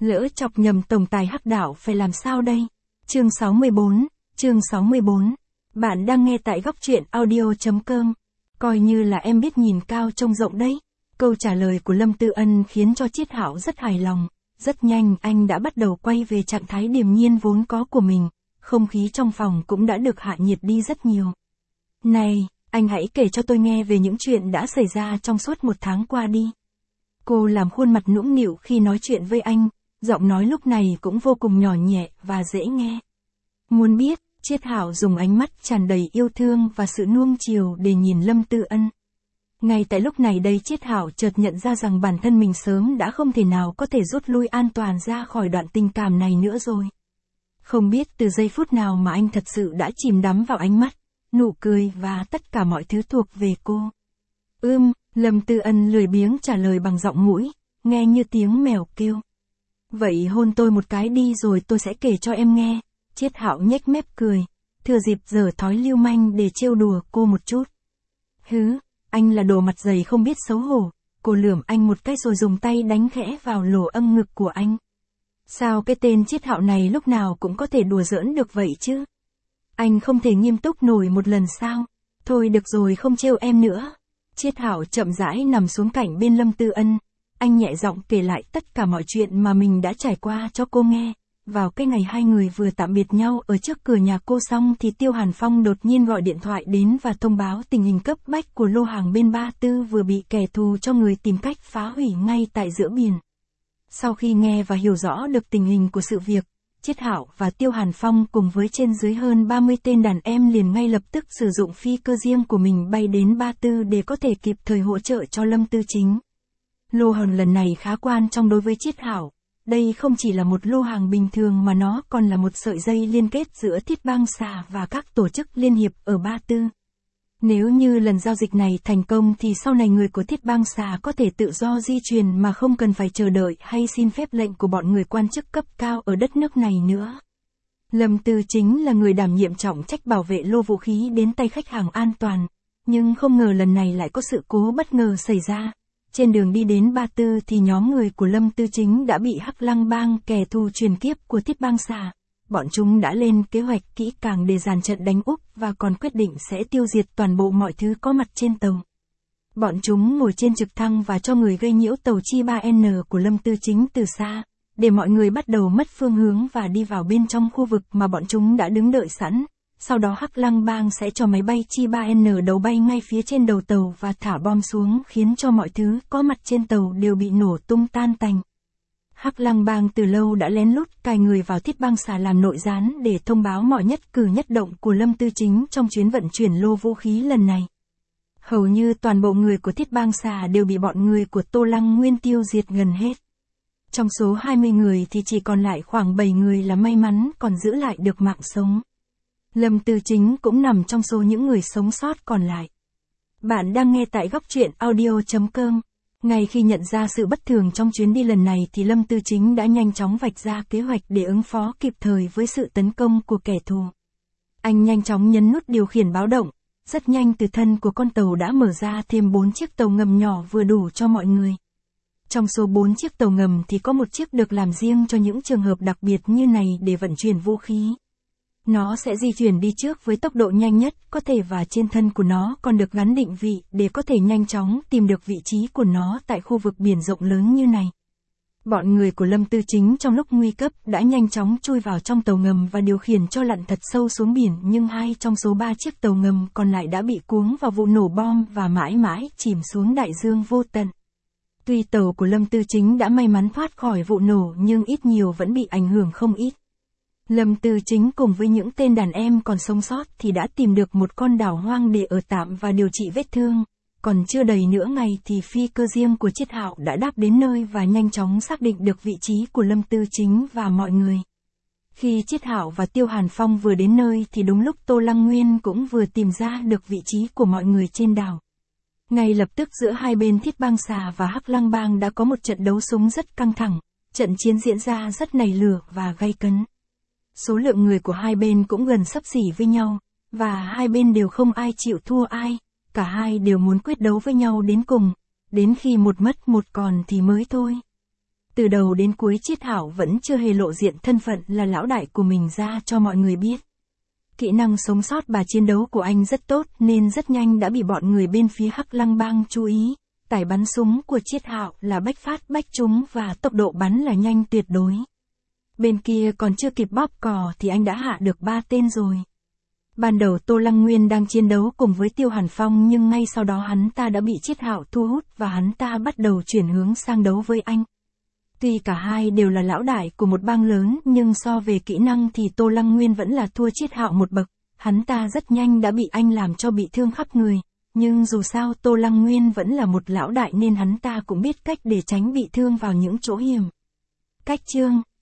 Lỡ chọc nhầm tổng tài Hắc Đạo phải làm sao đây? Chương 64. Bạn đang nghe tại góc truyện audio.com. Coi như là em biết nhìn cao trông rộng đấy. Câu trả lời của Lâm Tư Ân khiến cho Chiết Hạo rất hài lòng. Rất nhanh anh đã bắt đầu quay về trạng thái điềm nhiên vốn có của mình. Không khí trong phòng cũng đã được hạ nhiệt đi rất nhiều. Này, anh hãy kể cho tôi nghe về những chuyện đã xảy ra trong suốt 1 tháng qua đi. Cô làm khuôn mặt nũng nịu khi nói chuyện với anh, giọng nói lúc này cũng vô cùng nhỏ nhẹ và dễ nghe. Muốn biết, Chiết Hạo dùng ánh mắt tràn đầy yêu thương và sự nuông chiều để nhìn Lâm Tư Ân. Ngay tại lúc này đây Chiết Hạo chợt nhận ra rằng bản thân mình sớm đã không thể nào có thể rút lui an toàn ra khỏi đoạn tình cảm này nữa rồi. Không biết từ giây phút nào mà anh thật sự đã chìm đắm vào ánh mắt, nụ cười và tất cả mọi thứ thuộc về cô. Lâm Tư Ân lười biếng trả lời bằng giọng mũi, nghe như tiếng mèo kêu. Vậy hôn tôi một cái đi rồi tôi sẽ kể cho em nghe. Chiết Hạo nhếch mép cười, thừa dịp giở thói lưu manh để trêu đùa cô một chút. Hứ, anh là đồ mặt dày không biết xấu hổ. Cô lườm anh một cái rồi dùng tay đánh khẽ vào lỗ âm ngực của anh. Sao cái tên Chiết Hạo này lúc nào cũng có thể đùa giỡn được vậy chứ? Anh không thể nghiêm túc nổi một lần sao? Thôi được rồi không trêu em nữa. Chiết Hạo chậm rãi nằm xuống cạnh bên Lâm Tư Ân. Anh nhẹ giọng kể lại tất cả mọi chuyện mà mình đã trải qua cho cô nghe. Vào cái ngày hai người vừa tạm biệt nhau ở trước cửa nhà cô xong thì Tiêu Hàn Phong đột nhiên gọi điện thoại đến và thông báo tình hình cấp bách của lô hàng bên Ba Tư vừa bị kẻ thù cho người tìm cách phá hủy ngay tại giữa biển. Sau khi nghe và hiểu rõ được tình hình của sự việc, Chiết Hạo và Tiêu Hàn Phong cùng với trên dưới hơn 30 tên đàn em liền ngay lập tức sử dụng phi cơ riêng của mình bay đến Ba Tư để có thể kịp thời hỗ trợ cho Lâm Tư Chính. Lô hàng lần này khá quan trọng đối với Chiết Hạo. Đây không chỉ là một lô hàng bình thường mà nó còn là một sợi dây liên kết giữa Thiết Bang Xà và các tổ chức liên hiệp ở Ba Tư. Nếu như lần giao dịch này thành công thì sau này người của Thiết Bang Xà có thể tự do di chuyển mà không cần phải chờ đợi hay xin phép lệnh của bọn người quan chức cấp cao ở đất nước này nữa. Lâm Tư Chính là người đảm nhiệm trọng trách bảo vệ lô vũ khí đến tay khách hàng an toàn, nhưng không ngờ lần này lại có sự cố bất ngờ xảy ra. Trên đường đi đến Ba Tư thì nhóm người của Lâm Tư Chính đã bị Hắc Lăng Bang, kẻ thù truyền kiếp của Thiết Bang Xà. Bọn chúng đã lên kế hoạch kỹ càng để dàn trận đánh Úc và còn quyết định sẽ tiêu diệt toàn bộ mọi thứ có mặt trên tàu. Bọn chúng ngồi trên trực thăng và cho người gây nhiễu tàu Chi 3N của Lâm Tư Chính từ xa, để mọi người bắt đầu mất phương hướng và đi vào bên trong khu vực mà bọn chúng đã đứng đợi sẵn. Sau đó Hắc Lăng Bang sẽ cho máy bay Chi 3N đầu bay ngay phía trên đầu tàu và thả bom xuống khiến cho mọi thứ có mặt trên tàu đều bị nổ tung tan tành. Hắc Lăng Bang từ lâu đã lén lút cài người vào Thiết Bang Xà làm nội gián để thông báo mọi nhất cử nhất động của Lâm Tư Chính trong chuyến vận chuyển lô vũ khí lần này. Hầu như toàn bộ người của Thiết Bang Xà đều bị bọn người của Tô Lăng Nguyên tiêu diệt gần hết. Trong số 20 người thì chỉ còn lại khoảng 7 người là may mắn còn giữ lại được mạng sống. Lâm Tư Chính cũng nằm trong số những người sống sót còn lại. Bạn đang nghe tại góc truyện audio.com. Ngay khi nhận ra sự bất thường trong chuyến đi lần này thì Lâm Tư Chính đã nhanh chóng vạch ra kế hoạch để ứng phó kịp thời với sự tấn công của kẻ thù. Anh nhanh chóng nhấn nút điều khiển báo động. Rất nhanh từ thân của con tàu đã mở ra thêm 4 chiếc tàu ngầm nhỏ vừa đủ cho mọi người. Trong số 4 chiếc tàu ngầm thì có một chiếc được làm riêng cho những trường hợp đặc biệt như này để vận chuyển vũ khí. Nó sẽ di chuyển đi trước với tốc độ nhanh nhất có thể và trên thân của nó còn được gắn định vị để có thể nhanh chóng tìm được vị trí của nó tại khu vực biển rộng lớn như này. Bọn người của Lâm Tư Chính trong lúc nguy cấp đã nhanh chóng chui vào trong tàu ngầm và điều khiển cho lặn thật sâu xuống biển, nhưng 2 trong số 3 chiếc tàu ngầm còn lại đã bị cuống vào vụ nổ bom và mãi mãi chìm xuống đại dương vô tận. Tuy tàu của Lâm Tư Chính đã may mắn thoát khỏi vụ nổ nhưng ít nhiều vẫn bị ảnh hưởng không ít. Lâm Tư Chính cùng với những tên đàn em còn sống sót thì đã tìm được một con đảo hoang để ở tạm và điều trị vết thương. Còn chưa đầy nửa ngày thì phi cơ riêng của Chiết Hạo đã đáp đến nơi và nhanh chóng xác định được vị trí của Lâm Tư Chính và mọi người. Khi Chiết Hạo và Tiêu Hàn Phong vừa đến nơi thì đúng lúc Tô Lăng Nguyên cũng vừa tìm ra được vị trí của mọi người trên đảo. Ngay lập tức giữa hai bên Thiết Bang Xà và Hắc Lăng Bang đã có một trận đấu súng rất căng thẳng. Trận chiến diễn ra rất nảy lửa và gay cấn. Số lượng người của hai bên cũng gần xấp xỉ với nhau, và hai bên đều không ai chịu thua ai, cả hai đều muốn quyết đấu với nhau đến cùng, đến khi một mất một còn thì mới thôi. Từ đầu đến cuối Chiết Hạo vẫn chưa hề lộ diện thân phận là lão đại của mình ra cho mọi người biết. Kỹ năng sống sót và chiến đấu của anh rất tốt nên rất nhanh đã bị bọn người bên phía Hắc Lăng Bang chú ý. Tải bắn súng của Chiết Hạo là bách phát bách trúng và tốc độ bắn là nhanh tuyệt đối. Bên kia còn chưa kịp bóp cò thì anh đã hạ được 3 tên rồi. Ban đầu Tô Lăng Nguyên đang chiến đấu cùng với Tiêu Hàn Phong nhưng ngay sau đó hắn ta đã bị Chiết Hạo thu hút và hắn ta bắt đầu chuyển hướng sang đấu với anh. Tuy cả hai đều là lão đại của một bang lớn nhưng so về kỹ năng thì Tô Lăng Nguyên vẫn là thua Chiết Hạo một bậc, hắn ta rất nhanh đã bị anh làm cho bị thương khắp người. Nhưng dù sao Tô Lăng Nguyên vẫn là một lão đại nên hắn ta cũng biết cách để tránh bị thương vào những chỗ hiểm. Cách chương